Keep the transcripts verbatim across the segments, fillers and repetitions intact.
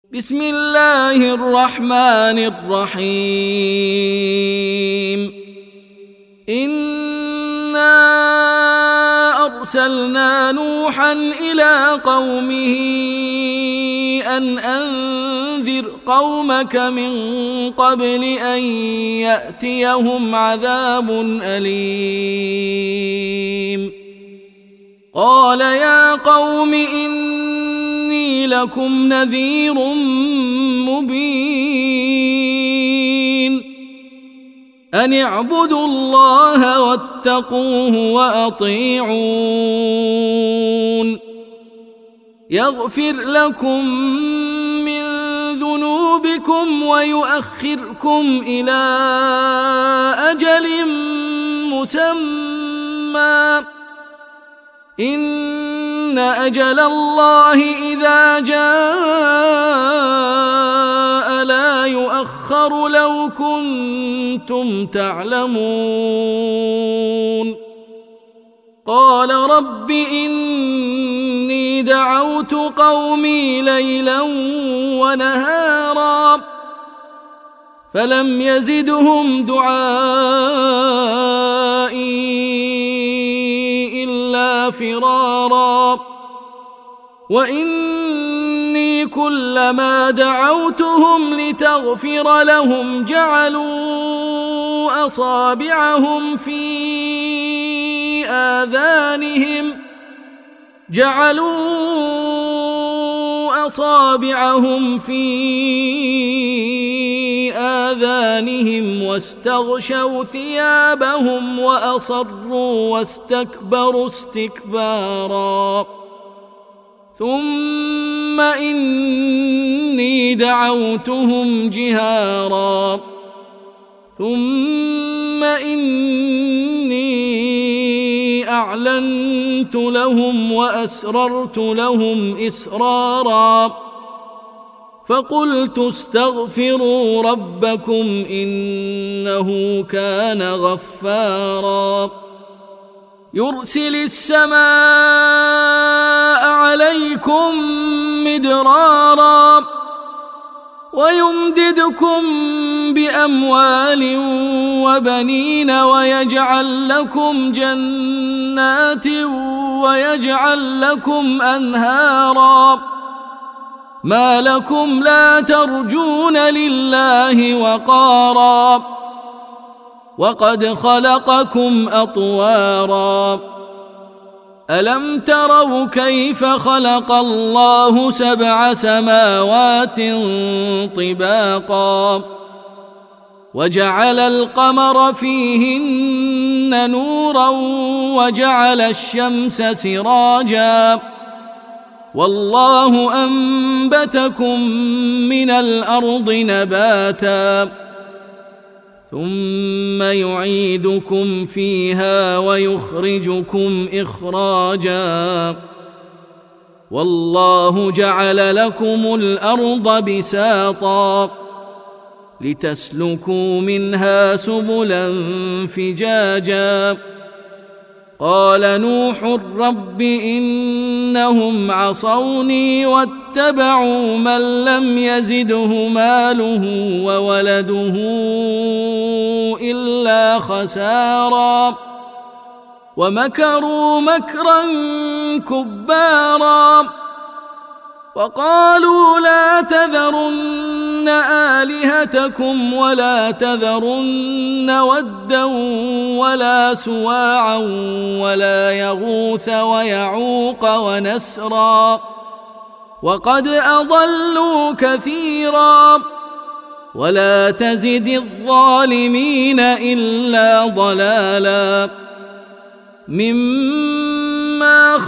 بسم الله الرحمن الرحيم إنا أرسلنا نوحا إلى قومه أن أنذر قومك من قبل أن يأتيهم عذاب أليم قال يا قوم إني لكم نذير مبين أن اعبدوا الله واتقوه وأطيعون يغفر لكم من ذنوبكم ويؤخركم إلى أجل مسمى إن أجل الله إذا جاء لا يؤخر لو كنتم تعلمون قال رب إني دعوت قومي ليلا ونهارا فلم يزدهم دعائي إلا فرارا وإني كلما دعوتهم لتغفر لهم جعلوا أصابعهم في آذانهم جعلوا أصابعهم في آذانهم واستغشوا ثيابهم وأصروا واستكبروا استكبارا ثم إني دعوتهم جهارا ثم إني أعلنت لهم وأسررت لهم إسرارا فقلت استغفروا ربكم إنه كان غفارا يرسل السماء عليكم مدرارا ويمددكم بأموال وبنين ويجعل لكم جنات ويجعل لكم أنهارا ما لكم لا ترجون لله وقارا وقد خلقكم أطوارا ألم تروا كيف خلق الله سبع سماوات طباقا وجعل القمر فيهن نورا وجعل الشمس سراجا والله أنبتكم من الأرض نباتا ثم يعيدكم فيها ويخرجكم إخراجا والله جعل لكم الأرض بساطا لتسلكوا منها سبلا فجاجا قال نوح رب إنهم عصوني واتبعوا من لم يزده ماله وولده إلا خسارا ومكروا مكرا كبارا وقالوا لا تذرن آلهتكم ولا تذرن ودا ولا سواعا ولا يغوث ويعوق ونسرا وقد أضلوا كثيرا ولا تزد الظالمين إلا ضلالا مما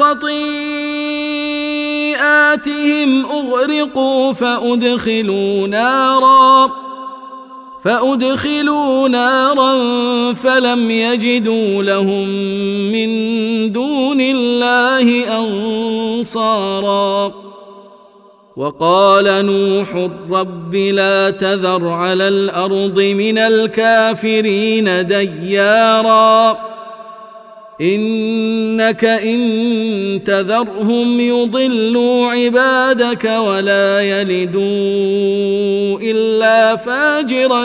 خطيئاتهم أغرقوا فأدخلوا نارا فأدخلوا نارا فلم يجدوا لهم من دون الله أنصارا وقال نوح رب لا تذر على الأرض من الكافرين ديارا إنك إن تذرهم يضلوا عبادك ولا يلدوا إلا فاجرا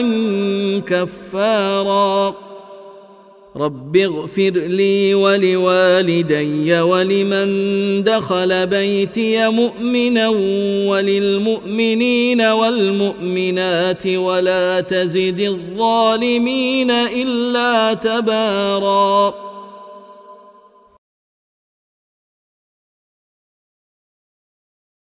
كفارا رب اغفر لي ولوالدي ولمن دخل بيتي مؤمنا وللمؤمنين والمؤمنات ولا تزد الظالمين إلا تباراً